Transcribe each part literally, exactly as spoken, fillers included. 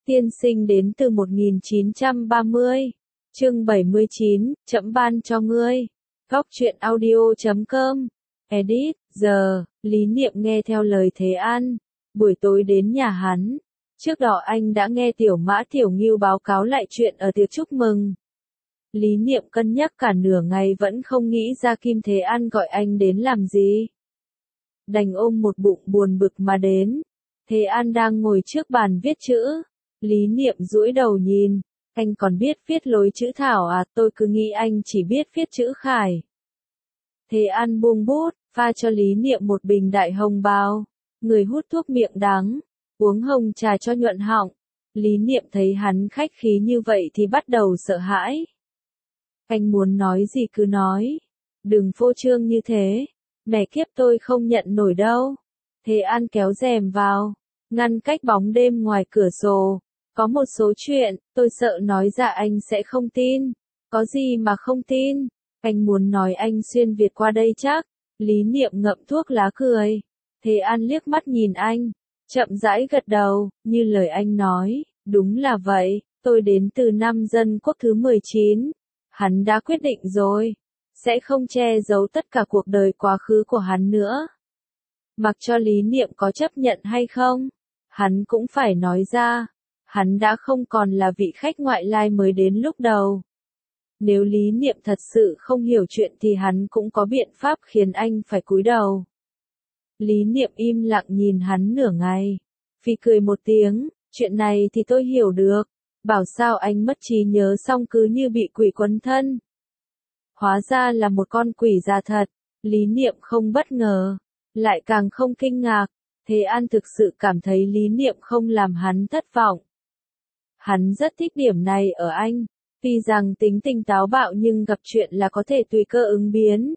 Tiên sinh đến từ một nghìn chín trăm ba mươi. Chương bảy mươi chín, trẫm ban cho ngươi. Góc truyện audio chấm com. Edit, giờ, Lý Niệm nghe theo lời Thế An. Buổi tối đến nhà hắn. Trước đó anh đã nghe Tiểu Mã Tiểu Ngưu báo cáo lại chuyện ở tiệc chúc mừng. Lý Niệm cân nhắc cả nửa ngày vẫn không nghĩ ra Kim Thế An gọi anh đến làm gì. Đành ôm một bụng buồn bực mà đến. Thế An đang ngồi trước bàn viết chữ. Lý Niệm duỗi đầu nhìn, anh còn biết viết lối chữ thảo à, tôi cứ nghĩ anh chỉ biết viết chữ khải. Thế An buông bút, pha cho Lý Niệm một bình đại hồng bao, người hút thuốc miệng đắng, uống hồng trà cho nhuận họng. Lý Niệm thấy hắn khách khí như vậy thì bắt đầu sợ hãi. Anh muốn nói gì cứ nói, đừng phô trương như thế, mẹ kiếp tôi không nhận nổi đâu. Thế An kéo rèm vào, ngăn cách bóng đêm ngoài cửa sổ. Có một số chuyện, tôi sợ nói ra anh sẽ không tin. Có gì mà không tin? Anh muốn nói anh xuyên Việt qua đây chắc. Lý Niệm ngậm thuốc lá cười. Thế An liếc mắt nhìn anh, chậm rãi gật đầu, như lời anh nói, đúng là vậy, tôi đến từ năm Dân Quốc thứ mười chín. Hắn đã quyết định rồi, sẽ không che giấu tất cả cuộc đời quá khứ của hắn nữa. Mặc cho Lý Niệm có chấp nhận hay không, hắn cũng phải nói ra. Hắn đã không còn là vị khách ngoại lai mới đến lúc đầu. Nếu Lý Niệm thật sự không hiểu chuyện thì hắn cũng có biện pháp khiến anh phải cúi đầu. Lý Niệm im lặng nhìn hắn nửa ngày. Phi cười một tiếng, chuyện này thì tôi hiểu được. Bảo sao anh mất trí nhớ xong cứ như bị quỷ quấn thân. Hóa ra là một con quỷ già thật. Lý Niệm không bất ngờ, lại càng không kinh ngạc. Thế An thực sự cảm thấy Lý Niệm không làm hắn thất vọng. Hắn rất thích điểm này ở anh, tuy rằng tính tình táo bạo nhưng gặp chuyện là có thể tùy cơ ứng biến.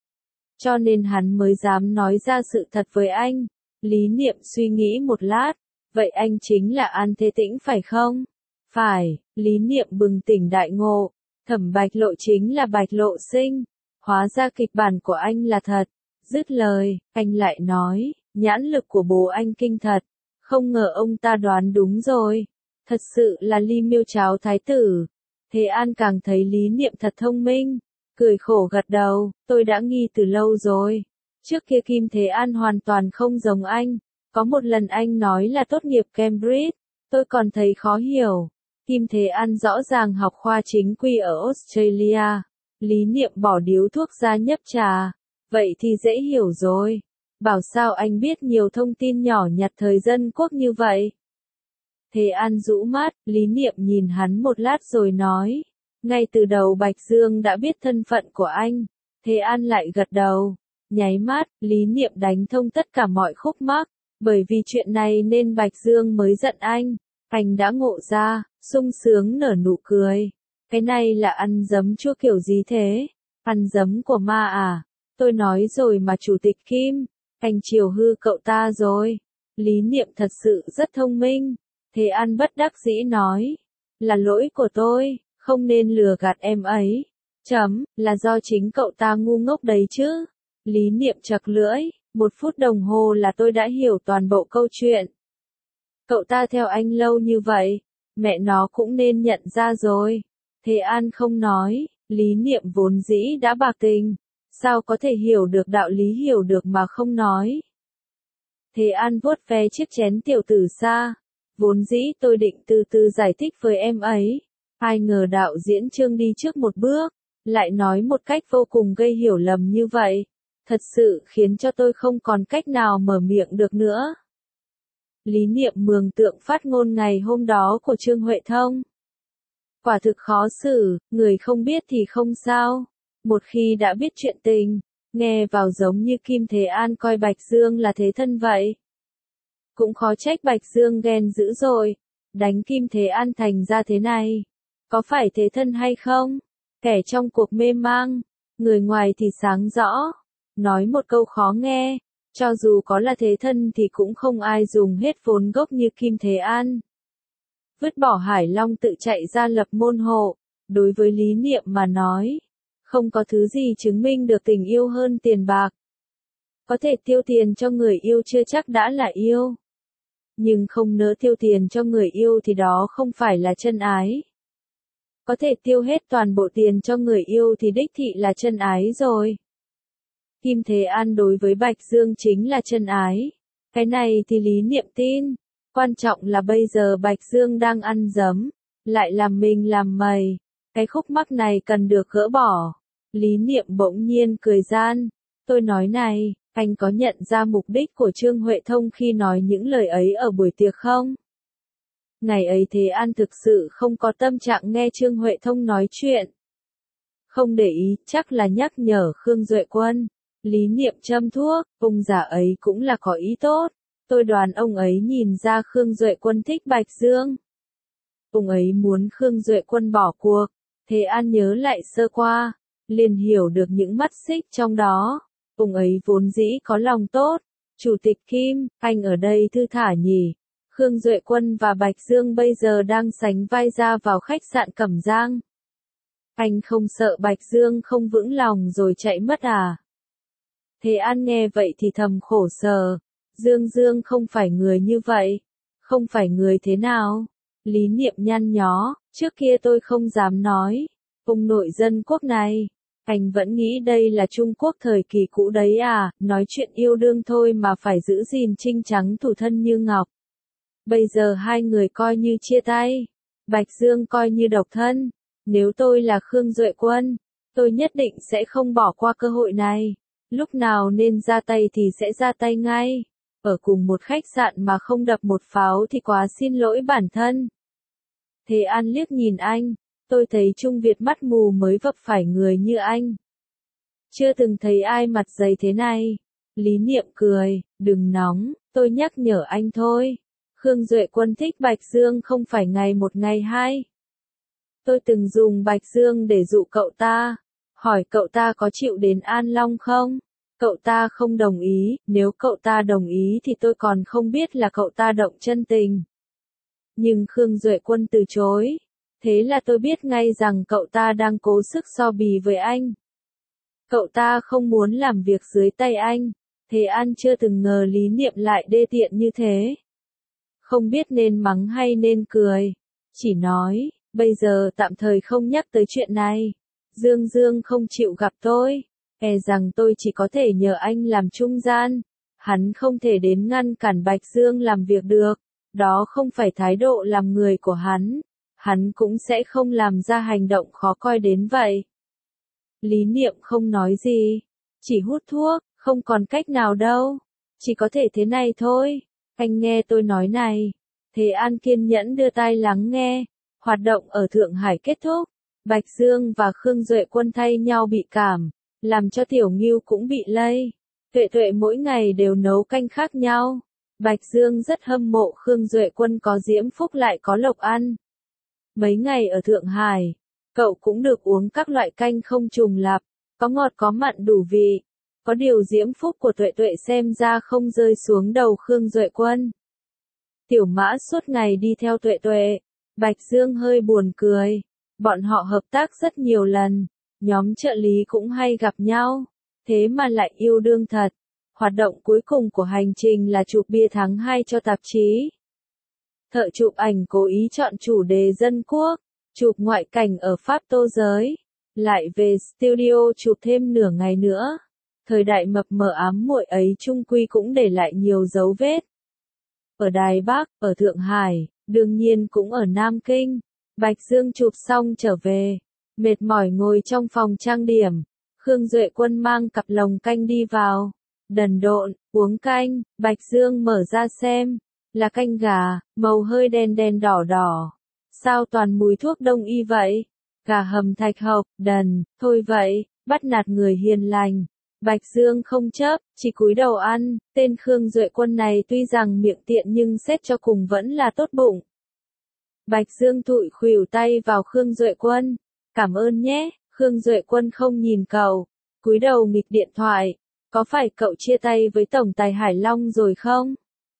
Cho nên hắn mới dám nói ra sự thật với anh. Lý Niệm suy nghĩ một lát, vậy anh chính là An Thế Tĩnh phải không? Phải, Lý Niệm bừng tỉnh đại ngộ, Thẩm Bạch Lộ chính là Bạch Lộ Sinh, hóa ra kịch bản của anh là thật. Dứt lời, anh lại nói, nhãn lực của bố anh kinh thật, không ngờ ông ta đoán đúng rồi. Thật sự là ly miêu cháo thái tử. Thế An càng thấy Lý Niệm thật thông minh, cười khổ gật đầu, tôi đã nghi từ lâu rồi. Trước kia Kim Thế An hoàn toàn không giống anh, có một lần anh nói là tốt nghiệp Cambridge, tôi còn thấy khó hiểu. Kim Thế An rõ ràng học khoa chính quy ở Australia. Lý Niệm bỏ điếu thuốc ra nhấp trà, vậy thì dễ hiểu rồi. Bảo sao anh biết nhiều thông tin nhỏ nhặt thời Dân Quốc như vậy. Thế An rũ mắt, Lý Niệm nhìn hắn một lát rồi nói. Ngay từ đầu Bạch Dương đã biết thân phận của anh. Thế An lại gật đầu. Nháy mắt, Lý Niệm đánh thông tất cả mọi khúc mắc. Bởi vì chuyện này nên Bạch Dương mới giận anh. Anh đã ngộ ra, sung sướng nở nụ cười. Cái này là ăn giấm chua kiểu gì thế? Ăn giấm của ma à? Tôi nói rồi mà Chủ tịch Kim. Anh chiều hư cậu ta rồi. Lý Niệm thật sự rất thông minh. Thế An bất đắc dĩ nói, là lỗi của tôi, không nên lừa gạt em ấy. Chấm, là do chính cậu ta ngu ngốc đấy chứ. Lý Niệm chật lưỡi, một phút đồng hồ là tôi đã hiểu toàn bộ câu chuyện. Cậu ta theo anh lâu như vậy, mẹ nó cũng nên nhận ra rồi. Thế An không nói, Lý Niệm vốn dĩ đã bạc tình, sao có thể hiểu được đạo lý hiểu được mà không nói. Thế An vuốt ve chiếc chén tiểu tử xa. Vốn dĩ tôi định từ từ giải thích với em ấy. Ai ngờ đạo diễn Trương đi trước một bước, lại nói một cách vô cùng gây hiểu lầm như vậy. Thật sự khiến cho tôi không còn cách nào mở miệng được nữa. Lý Niệm mường tượng phát ngôn ngày hôm đó của Trương Huệ Thông. Quả thực khó xử, người không biết thì không sao. Một khi đã biết chuyện tình, nghe vào giống như Kim Thế An coi Bạch Dương là thế thân vậy. Cũng khó trách Bạch Dương ghen dữ rồi, đánh Kim Thế An thành ra thế này. Có phải thế thân hay không? Kẻ trong cuộc mê mang, người ngoài thì sáng rõ. Nói một câu khó nghe, cho dù có là thế thân thì cũng không ai dùng hết vốn gốc như Kim Thế An. Vứt bỏ Hải Long tự chạy ra lập môn hộ, đối với Lý Niệm mà nói, không có thứ gì chứng minh được tình yêu hơn tiền bạc. Có thể tiêu tiền cho người yêu chưa chắc đã là yêu. nhưng không nỡ tiêu tiền cho người yêu thì đó không phải là chân ái. Có thể tiêu hết toàn bộ tiền cho người yêu thì đích thị là chân ái rồi. Kim Thế An đối với Bạch Dương chính là chân ái. Cái này thì Lý Niệm tin. Quan trọng là bây giờ Bạch Dương đang ăn dấm, lại làm mình làm mày. Cái khúc mắc này cần được gỡ bỏ. Lý Niệm bỗng nhiên cười gian. Tôi nói này, anh có nhận ra mục đích của Trương Huệ Thông khi nói những lời ấy ở buổi tiệc không? Ngày ấy Thế An thực sự không có tâm trạng nghe Trương Huệ Thông nói chuyện. Không để ý, chắc là nhắc nhở Khương Duệ Quân. Lý Niệm châm thuốc, ông già ấy cũng là có ý tốt. Tôi đoán ông ấy nhìn ra Khương Duệ Quân thích Bạch Dương. Ông ấy muốn Khương Duệ Quân bỏ cuộc. Thế An nhớ lại sơ qua, liền hiểu được những mắt xích trong đó. Ông ấy vốn dĩ có lòng tốt. Chủ tịch Kim, anh ở đây thư thả nhỉ. Khương Duệ Quân và Bạch Dương bây giờ đang sánh vai ra vào khách sạn Cẩm Giang. Anh không sợ Bạch Dương không vững lòng rồi chạy mất à? Thế An nghe vậy thì thầm khổ sở. Dương Dương không phải người như vậy. Không phải người thế nào? Lý Niệm nhăn nhó, trước kia tôi không dám nói. Ông nội dân quốc này, anh vẫn nghĩ đây là Trung Quốc thời kỳ cũ đấy à, nói chuyện yêu đương thôi mà phải giữ gìn trinh trắng thủ thân như ngọc. Bây giờ hai người coi như chia tay. Bạch Dương coi như độc thân. Nếu tôi là Khương Duệ Quân, tôi nhất định sẽ không bỏ qua cơ hội này. Lúc nào nên ra tay thì sẽ ra tay ngay. Ở cùng một khách sạn mà không đập một pháo thì quá xin lỗi bản thân. Thế An liếc nhìn anh. Tôi thấy Trung Việt mắt mù mới vấp phải người như anh. Chưa từng thấy ai mặt dày thế này. Lý Niệm cười, đừng nóng, tôi nhắc nhở anh thôi. Khương Duệ Quân thích Bạch Dương không phải ngày một ngày hai. Tôi từng dùng Bạch Dương để dụ cậu ta. Hỏi cậu ta có chịu đến An Long không? Cậu ta không đồng ý, nếu cậu ta đồng ý thì tôi còn không biết là cậu ta động chân tình. Nhưng Khương Duệ Quân từ chối. Thế là tôi biết ngay rằng cậu ta đang cố sức so bì với anh. Cậu ta không muốn làm việc dưới tay anh. Thế An chưa từng ngờ Lý Niệm lại đê tiện như thế. Không biết nên mắng hay nên cười. Chỉ nói, bây giờ tạm thời không nhắc tới chuyện này. Dương Dương không chịu gặp tôi. E rằng tôi chỉ có thể nhờ anh làm trung gian. Hắn không thể đến ngăn cản Bạch Dương làm việc được. Đó không phải thái độ làm người của hắn. Hắn cũng sẽ không làm ra hành động khó coi đến vậy. Lý Niệm không nói gì. Chỉ hút thuốc, không còn cách nào đâu. Chỉ có thể thế này thôi. Anh nghe tôi nói này. Thế An kiên nhẫn đưa tai lắng nghe. Hoạt động ở Thượng Hải kết thúc. Bạch Dương và Khương Duệ Quân thay nhau bị cảm. Làm cho Tiểu Ngưu cũng bị lây. Tuệ Tuệ mỗi ngày đều nấu canh khác nhau. Bạch Dương rất hâm mộ Khương Duệ Quân có diễm phúc lại có lộc ăn. Mấy ngày ở Thượng Hải, cậu cũng được uống các loại canh không trùng lặp, có ngọt có mặn đủ vị. Có điều diễm phúc của Tuệ Tuệ xem ra không rơi xuống đầu Khương Duệ Quân. Tiểu Mã suốt ngày đi theo Tuệ Tuệ. Bạch Dương hơi buồn cười. Bọn họ hợp tác rất nhiều lần. Nhóm trợ lý cũng hay gặp nhau. Thế mà lại yêu đương thật. Hoạt động cuối cùng của hành trình là chụp bia tháng hai cho tạp chí. Thợ chụp ảnh cố ý chọn chủ đề dân quốc. Chụp ngoại cảnh ở Pháp Tô Giới. Lại về studio chụp thêm nửa ngày nữa. Thời đại mập mờ ám muội ấy chung quy cũng để lại nhiều dấu vết. Ở Đài Bắc, ở Thượng Hải, đương nhiên cũng ở Nam Kinh. Bạch Dương chụp xong trở về. Mệt mỏi ngồi trong phòng trang điểm. Khương Duệ Quân mang cặp lồng canh đi vào. Đần độn, uống canh, Bạch Dương mở ra xem. Là canh gà, màu hơi đen đen đỏ đỏ. Sao toàn mùi thuốc đông y vậy? Gà hầm thạch hộc, đần, thôi vậy, bắt nạt người hiền lành. Bạch Dương không chấp, chỉ cúi đầu ăn. Tên Khương Duệ Quân này tuy rằng miệng tiện nhưng xét cho cùng vẫn là tốt bụng. Bạch Dương thụi khuỷu tay vào Khương Duệ Quân. Cảm ơn nhé. Khương Duệ Quân không nhìn cậu. Cúi đầu nghịch điện thoại. Có phải cậu chia tay với Tổng tài Hải Long rồi không?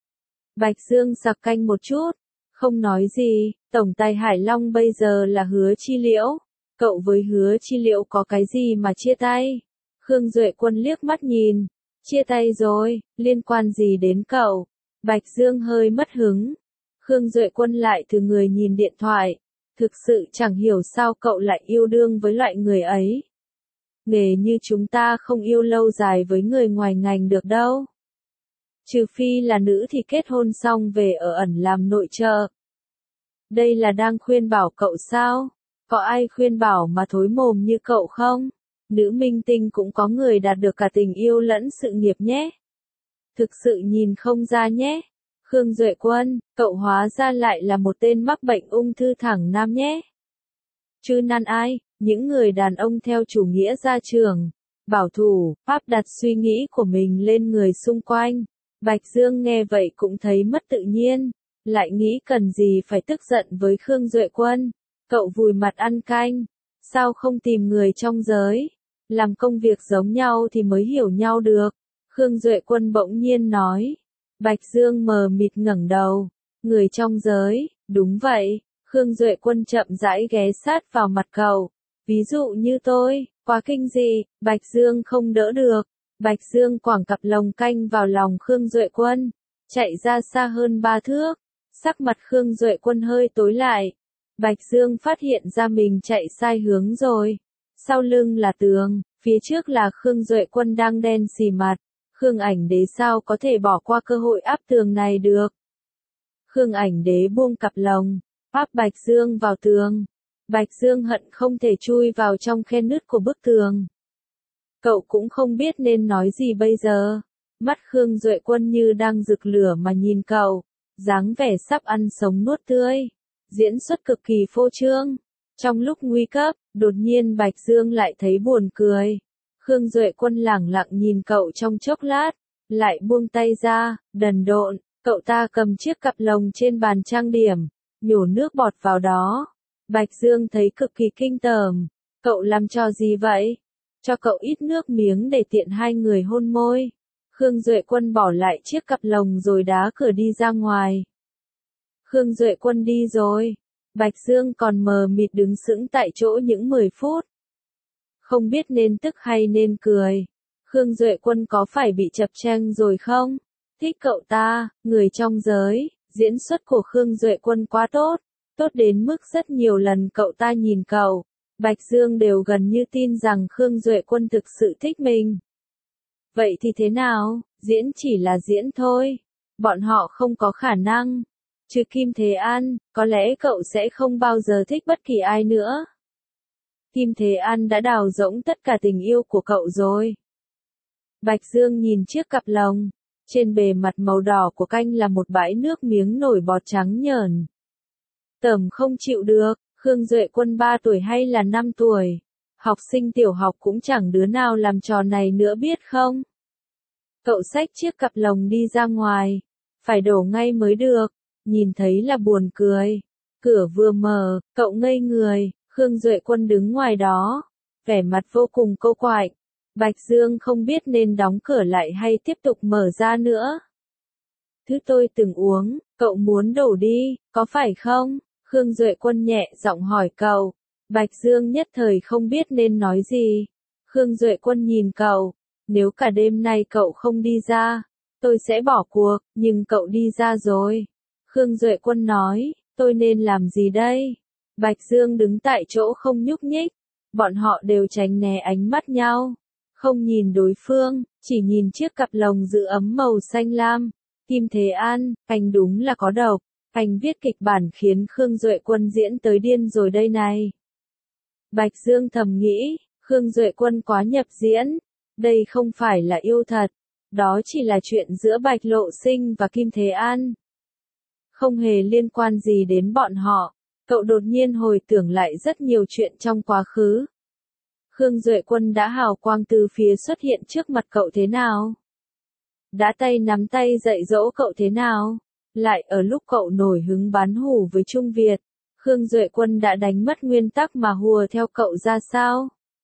Bạch Dương sặc canh một chút. Không nói gì. Tổng tài Hải Long bây giờ là Hứa Chi Liễu. Cậu với Hứa Chi Liễu có cái gì mà chia tay? Khương Duệ Quân liếc mắt nhìn. Chia tay rồi, liên quan gì đến cậu? Bạch Dương hơi mất hứng. Khương Duệ Quân lại từ người nhìn điện thoại. Thực sự chẳng hiểu sao cậu lại yêu đương với loại người ấy. Nghề như chúng ta không yêu lâu dài với người ngoài ngành được đâu. Trừ phi là nữ thì kết hôn xong về ở ẩn làm nội trợ. Đây là đang khuyên bảo cậu sao? Có ai khuyên bảo mà thối mồm như cậu không? Nữ minh tinh cũng có người đạt được cả tình yêu lẫn sự nghiệp nhé. Thực sự nhìn không ra nhé. Khương Duệ Quân, cậu hóa ra lại là một tên mắc bệnh ung thư thẳng nam nhé. Chứ nan ai, những người đàn ông theo chủ nghĩa gia trưởng, bảo thủ, áp đặt suy nghĩ của mình lên người xung quanh. Bạch Dương nghe vậy cũng thấy mất tự nhiên, lại nghĩ cần gì phải tức giận với Khương Duệ Quân. Cậu vùi mặt ăn canh, sao không tìm người trong giới, làm công việc giống nhau thì mới hiểu nhau được. Khương Duệ Quân bỗng nhiên nói. Bạch Dương mờ mịt ngẩng đầu, người trong giới, đúng vậy. Khương Duệ Quân chậm rãi ghé sát vào mặt cậu. Ví dụ như tôi, quá kinh dị, Bạch Dương không đỡ được. Bạch Dương quẳng cặp lồng canh vào lòng Khương Duệ Quân, chạy ra xa hơn ba thước. Sắc mặt Khương Duệ Quân hơi tối lại. Bạch Dương phát hiện ra mình chạy sai hướng rồi. Sau lưng là tường, phía trước là Khương Duệ Quân đang đen xì mặt. Khương Ảnh Đế sao có thể bỏ qua cơ hội áp tường này được. Khương Ảnh Đế buông cặp lồng, áp Bạch Dương vào tường. Bạch Dương hận không thể chui vào trong khe nứt của bức tường. Cậu cũng không biết nên nói gì bây giờ. Mắt Khương Duệ Quân như đang rực lửa mà nhìn cậu, dáng vẻ sắp ăn sống nuốt tươi, diễn xuất cực kỳ phô trương. Trong lúc nguy cấp, đột nhiên Bạch Dương lại thấy buồn cười. Khương Duệ Quân lẳng lặng nhìn cậu trong chốc lát, lại buông tay ra, đần độn. Cậu ta cầm chiếc cặp lồng trên bàn trang điểm, nhổ nước bọt vào đó. Bạch Dương thấy cực kỳ kinh tởm. Cậu làm trò gì vậy? Cho cậu ít nước miếng để tiện hai người hôn môi. Khương Duệ Quân bỏ lại chiếc cặp lồng rồi đá cửa đi ra ngoài. Khương Duệ Quân đi rồi. Bạch Dương còn mờ mịt đứng sững tại chỗ những mười phút. Không biết nên tức hay nên cười. Khương Duệ Quân có phải bị chập chênh rồi không? Thích cậu ta, người trong giới, diễn xuất của Khương Duệ Quân quá tốt. Tốt đến mức rất nhiều lần cậu ta nhìn cậu, Bạch Dương đều gần như tin rằng Khương Duệ Quân thực sự thích mình. Vậy thì thế nào, diễn chỉ là diễn thôi. Bọn họ không có khả năng. Trừ Kim Thế An, có lẽ cậu sẽ không bao giờ thích bất kỳ ai nữa. Kim Thế An đã đào rỗng tất cả tình yêu của cậu rồi. Bạch Dương nhìn chiếc cặp lồng. Trên bề mặt màu đỏ của canh là một bãi nước miếng nổi bọt trắng nhờn. Tởm không chịu được, Khương Duệ Quân ba tuổi hay là năm tuổi. Học sinh tiểu học cũng chẳng đứa nào làm trò này nữa biết không. Cậu xách chiếc cặp lồng đi ra ngoài. Phải đổ ngay mới được. Nhìn thấy là buồn cười. Cửa vừa mở, cậu ngây người. Khương Duệ Quân đứng ngoài đó. Vẻ mặt vô cùng cô quạnh. Bạch Dương không biết nên đóng cửa lại hay tiếp tục mở ra nữa. Thứ tôi từng uống, cậu muốn đổ đi, có phải không? Khương Duệ Quân nhẹ giọng hỏi cậu. Bạch Dương nhất thời không biết nên nói gì. Khương Duệ Quân nhìn cậu. Nếu cả đêm nay cậu không đi ra, tôi sẽ bỏ cuộc, nhưng cậu đi ra rồi. Khương Duệ Quân nói, tôi nên làm gì đây? Bạch Dương đứng tại chỗ không nhúc nhích. Bọn họ đều tránh né ánh mắt nhau. Không nhìn đối phương, chỉ nhìn chiếc cặp lồng giữ ấm màu xanh lam. Kim Thế An, anh đúng là có độc. Anh viết kịch bản khiến Khương Duệ Quân diễn tới điên rồi đây này. Bạch Dương thầm nghĩ, Khương Duệ Quân quá nhập diễn. Đây không phải là yêu thật. Đó chỉ là chuyện giữa Bạch Lộ Sinh và Kim Thế An. Không hề liên quan gì đến bọn họ. Cậu đột nhiên hồi tưởng lại rất nhiều chuyện trong quá khứ. Khương Duệ Quân đã hào quang từ phía xuất hiện trước mặt cậu thế nào? Đã tay nắm tay dạy dỗ cậu thế nào? Lại ở lúc cậu nổi hứng bán hủ với Trung Việt, Khương Duệ Quân đã đánh mất nguyên tắc mà hùa theo cậu ra sao?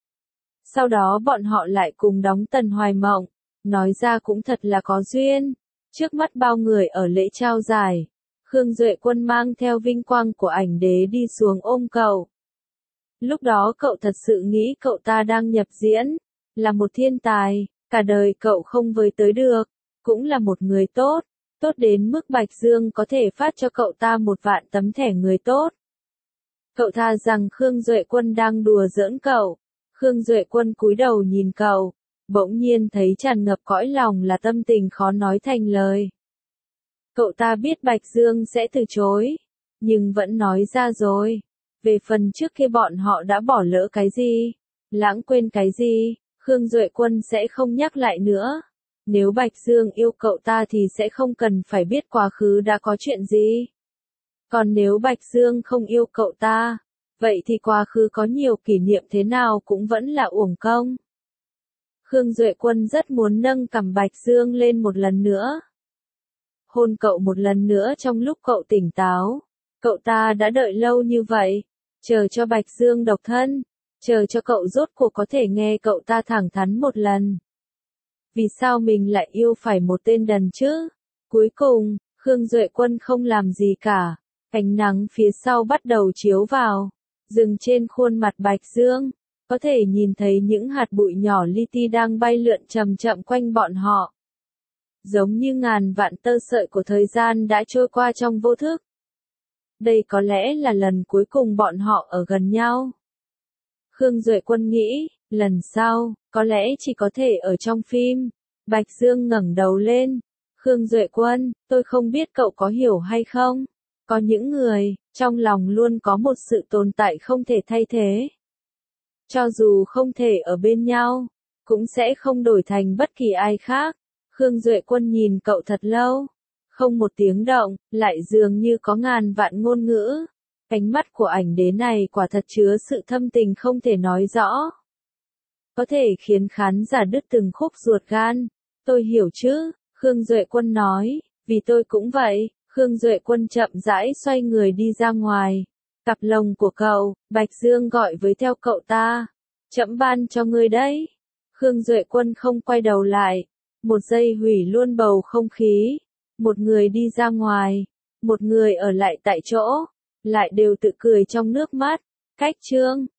Sau đó bọn họ lại cùng đóng Tần Hoài Mộng, nói ra cũng thật là có duyên. Trước mắt bao người ở lễ trao giải, Khương Duệ Quân mang theo vinh quang của Ảnh Đế đi xuống ôm cậu. Lúc đó cậu thật sự nghĩ cậu ta đang nhập diễn, là một thiên tài, cả đời cậu không với tới được, cũng là một người tốt. tốt đến mức Bạch Dương có thể phát cho cậu ta một vạn tấm thẻ người tốt. Cậu tha rằng Khương Duệ Quân đang đùa giỡn cậu. Khương Duệ Quân cúi đầu nhìn cậu, bỗng nhiên thấy tràn ngập cõi lòng là tâm tình khó nói thành lời. Cậu ta biết Bạch Dương sẽ từ chối, nhưng vẫn nói ra rồi. Về phần trước kia bọn họ đã bỏ lỡ cái gì, lãng quên cái gì, Khương Duệ Quân sẽ không nhắc lại nữa. Nếu Bạch Dương yêu cậu ta thì sẽ không cần phải biết quá khứ đã có chuyện gì. Còn nếu Bạch Dương không yêu cậu ta, vậy thì quá khứ có nhiều kỷ niệm thế nào cũng vẫn là uổng công. Khương Duệ Quân rất muốn nâng cằm Bạch Dương lên một lần nữa. Hôn cậu một lần nữa trong lúc cậu tỉnh táo. Cậu ta đã đợi lâu như vậy, chờ cho Bạch Dương độc thân, chờ cho cậu rốt cuộc có thể nghe cậu ta thẳng thắn một lần. Vì sao mình lại yêu phải một tên đần chứ? Cuối cùng, Khương Duệ Quân không làm gì cả. Ánh nắng phía sau bắt đầu chiếu vào, dừng trên khuôn mặt Bạch Dương, có thể nhìn thấy những hạt bụi nhỏ li ti đang bay lượn chậm chậm quanh bọn họ. Giống như ngàn vạn tơ sợi của thời gian đã trôi qua trong vô thức. Đây có lẽ là lần cuối cùng bọn họ ở gần nhau. Khương Duệ Quân nghĩ, lần sau, có lẽ chỉ có thể ở trong phim. Bạch Dương ngẩng đầu lên. Khương Duệ Quân, tôi không biết cậu có hiểu hay không? Có những người, trong lòng luôn có một sự tồn tại không thể thay thế. Cho dù không thể ở bên nhau, cũng sẽ không đổi thành bất kỳ ai khác. Khương Duệ Quân nhìn cậu thật lâu, không một tiếng động, lại dường như có ngàn vạn ngôn ngữ. Ánh mắt của ảnh đế này quả thật chứa sự thâm tình không thể nói rõ. Có thể khiến khán giả đứt từng khúc ruột gan. Tôi hiểu chứ, Khương Duệ Quân nói, vì tôi cũng vậy. Khương Duệ Quân chậm rãi xoay người đi ra ngoài. Cặp lồng của cậu, Bạch Dương gọi với theo cậu ta. Trẫm ban cho ngươi đấy. Khương Duệ Quân không quay đầu lại. Một giây hủy luôn bầu không khí. Một người đi ra ngoài, một người ở lại tại chỗ, lại đều tự cười trong nước mắt. Cách chương